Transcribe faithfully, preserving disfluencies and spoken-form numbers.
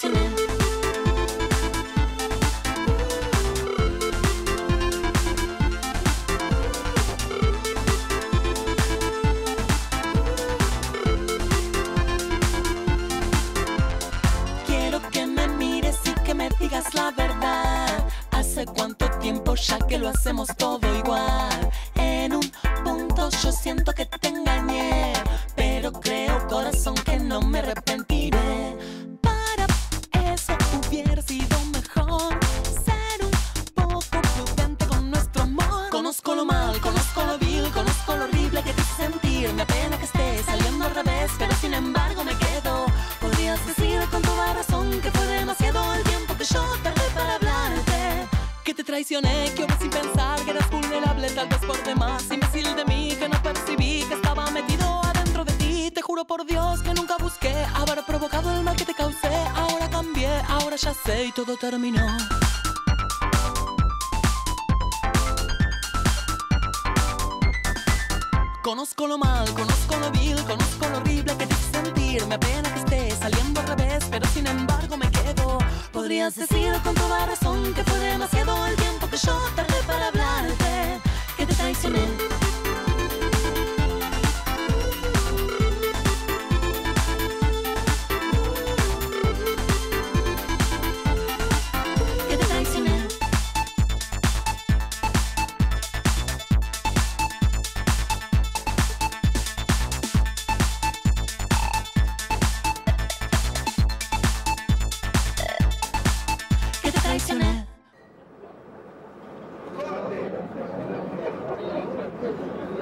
traicioné. Quiero que me mires y que me digas la verdad. ¿Hace cuánto tiempo ya que lo hacemos todo igual? En un punto yo siento que te engañé, pero creo, corazón, que no me arrepentiré. Para eso hubiera sido mejor ser un poco prudente con nuestro amor. Conozco lo mal, conozco lo vil, conozco lo horrible que te hace sentir. Me apena que esté saliendo al revés, pero sin embargo me quedo. Podrías decir con toda razón que fue demasiado el tiempo que yo tardé para hablarte. Que te traicioné, que obra sin pensar que eras vulnerable, tal vez por demás. Imbécil de mí, que no percibí que estaba metido adentro de ti. Te juro por Dios que nunca busqué haber provocado el mal que te causé. Ahora cambié, ahora ya sé y todo terminó. Conozco lo mal, conozco lo vil, conozco lo horrible que te hace sentir. Me apena que esté saliendo al revés, pero sin embargo me quedo. Podrías decir con toda razón que fue demasiado el tiempo que yo tardé para hablarte. Que te traicioné. Que te traicioné. Que te traicioné.